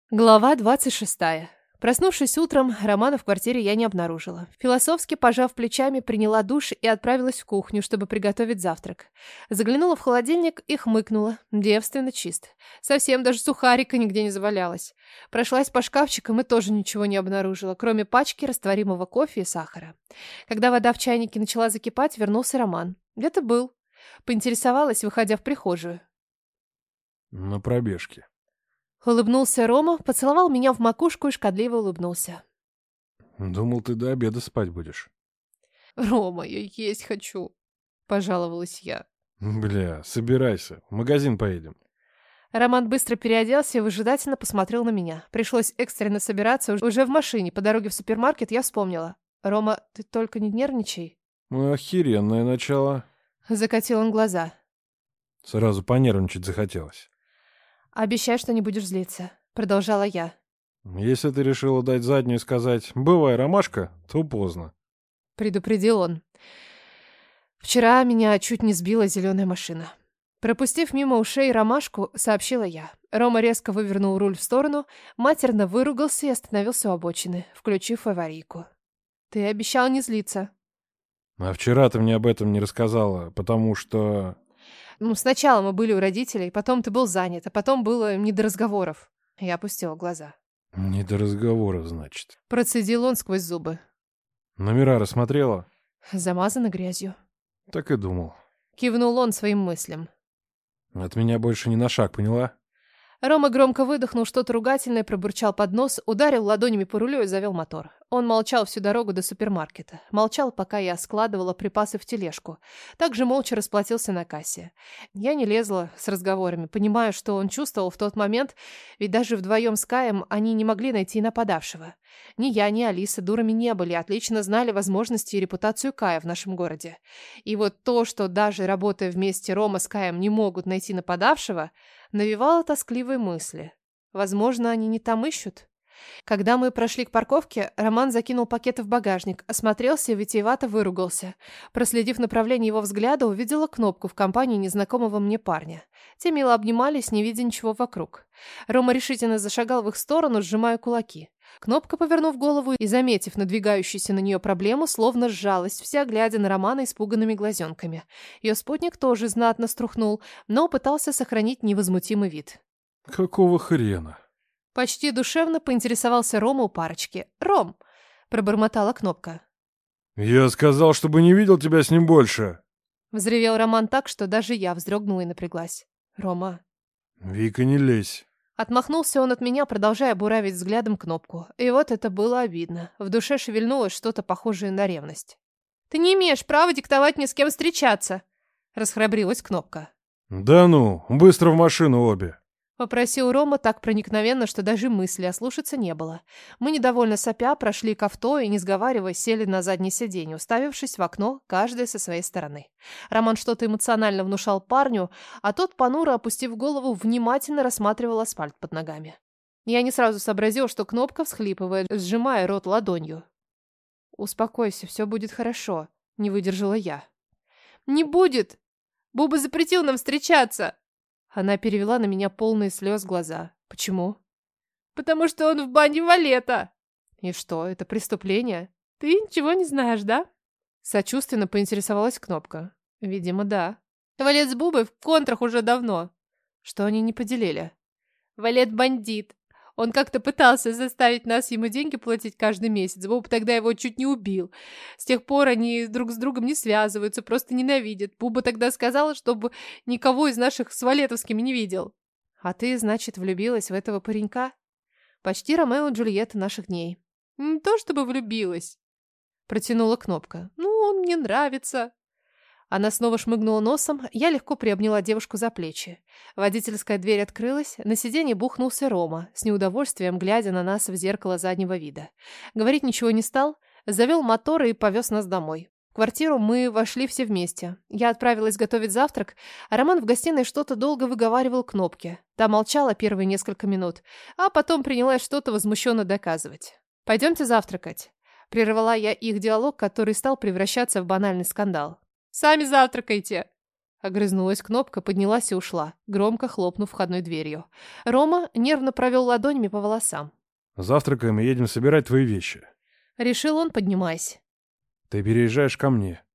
Глава 26. Проснувшись утром, Романа в квартире я не обнаружила. Философски пожав плечами, приняла душ и отправилась в кухню, чтобы приготовить завтрак. Заглянула в холодильник и хмыкнула. Девственно чист. Совсем даже сухарика нигде не завалялось. Прошлась по шкафчикам и тоже ничего не обнаружила, кроме пачки растворимого кофе и сахара. Когда вода в чайнике начала закипать, вернулся Роман. Где-то был. Поинтересовалась, выходя в прихожую. На пробежке. Улыбнулся Рома, поцеловал меня в макушку и шкодливо улыбнулся. Думал, ты до обеда спать будешь. «Рома, я есть хочу», — пожаловалась я. Бля, собирайся, в магазин поедем. Роман быстро переоделся и выжидательно посмотрел на меня. Пришлось экстренно собираться. Уже в машине по дороге в супермаркет я вспомнила. «Рома, ты только не нервничай». Охеренное начало. Закатил он глаза. Сразу понервничать захотелось. «Обещай, что не будешь злиться», — продолжала я. Если ты решила дать заднюю и сказать «бывай, ромашка», то поздно. Предупредил он. Вчера меня чуть не сбила зеленая машина. Пропустив мимо ушей ромашку, сообщила я. Рома резко вывернул руль в сторону, матерно выругался и остановился у обочины, включив аварийку. «Ты обещал не злиться». А вчера ты мне об этом не рассказала, потому что... Сначала мы были у родителей, потом ты был занят, а потом было не до разговоров. Я опустила глаза. Не до разговоров, значит. Процедил он сквозь зубы. Номера рассмотрела? Замазано грязью. Так и думал. Кивнул он своим мыслям. От меня больше ни на шаг, поняла? Рома громко выдохнул что-то ругательное, пробурчал под нос, ударил ладонями по рулю и завел мотор. Он молчал всю дорогу до супермаркета. Молчал, пока я складывала припасы в тележку. Также молча расплатился на кассе. Я не лезла с разговорами, понимая, что он чувствовал в тот момент, ведь даже вдвоем с Каем они не могли найти нападавшего. Ни я, ни Алиса дурами не были, отлично знали возможности и репутацию Кая в нашем городе. И вот то, что даже работая вместе Рома с Каем не могут найти нападавшего, навевало тоскливые мысли. Возможно, они не там ищут? Когда мы прошли к парковке, Роман закинул пакеты в багажник, осмотрелся и витиевато выругался. Проследив направление его взгляда, увидела кнопку в компании незнакомого мне парня. Те мило обнимались, не видя ничего вокруг. Рома решительно зашагал в их сторону, сжимая кулаки. Кнопка, повернув голову и заметив надвигающуюся на нее проблему, словно сжалась, вся глядя на Романа испуганными глазенками. Ее спутник тоже знатно струхнул, но пытался сохранить невозмутимый вид. Какого хрена? Почти душевно поинтересовался Рома у парочки. «Ром!» – пробормотала кнопка. Я сказал, чтобы не видел тебя с ним больше. Взревел Роман так, что даже я вздрогнула и напряглась. «Рома!» Вика, не лезь. Отмахнулся он от меня, продолжая буравить взглядом кнопку. И вот это было обидно. В душе шевельнулось что-то похожее на ревность. «Ты не имеешь права диктовать мне, с кем встречаться!» – расхрабрилась кнопка. Да ну, быстро в машину обе. Попросил Рома так проникновенно, что даже мысли ослушаться не было. Мы, недовольно сопя, прошли к авто и, не сговариваясь, сели на заднее сиденье, уставившись в окно, каждая со своей стороны. Роман что-то эмоционально внушал парню, а тот, понуро опустив голову, внимательно рассматривал асфальт под ногами. Я не сразу сообразил, что кнопка всхлипывает, сжимая рот ладонью. «Успокойся, все будет хорошо», — не выдержала я. «Не будет! Буба запретил нам встречаться!» Она перевела на меня полные слез глаза. «Почему?» «Потому что он в бане Валета!» «И что, это преступление?» «Ты ничего не знаешь, да?» Сочувственно поинтересовалась Кнопка. «Видимо, да». «Валет с Бубой в контрах уже давно». «Что они не поделили?» «Валет бандит. Он как-то пытался заставить нас ему деньги платить каждый месяц. Буба тогда его чуть не убил. С тех пор они друг с другом не связываются, просто ненавидят. Буба тогда сказала, чтобы никого из наших с Валетовскими не видел». «А ты, значит, влюбилась в этого паренька?» «Почти Ромео и Джульетта наших дней». «Не то чтобы влюбилась», — протянула Кнопка. «Ну, он мне нравится». Она снова шмыгнула носом, я легко приобняла девушку за плечи. Водительская дверь открылась, на сиденье бухнулся Рома, с неудовольствием глядя на нас в зеркало заднего вида. Говорить ничего не стал, завел мотор и повез нас домой. В квартиру мы вошли все вместе. Я отправилась готовить завтрак, а Роман в гостиной что-то долго выговаривал Кнопке. Та молчала первые несколько минут, а потом принялась что-то возмущенно доказывать. «Пойдемте завтракать», — прервала я их диалог, который стал превращаться в банальный скандал. «Сами завтракайте!» Огрызнулась Кнопка, поднялась и ушла, громко хлопнув входной дверью. Рома нервно провел ладонями по волосам. Завтракаем и едем собирать твои вещи. Решил он, поднимаясь. Ты переезжаешь ко мне.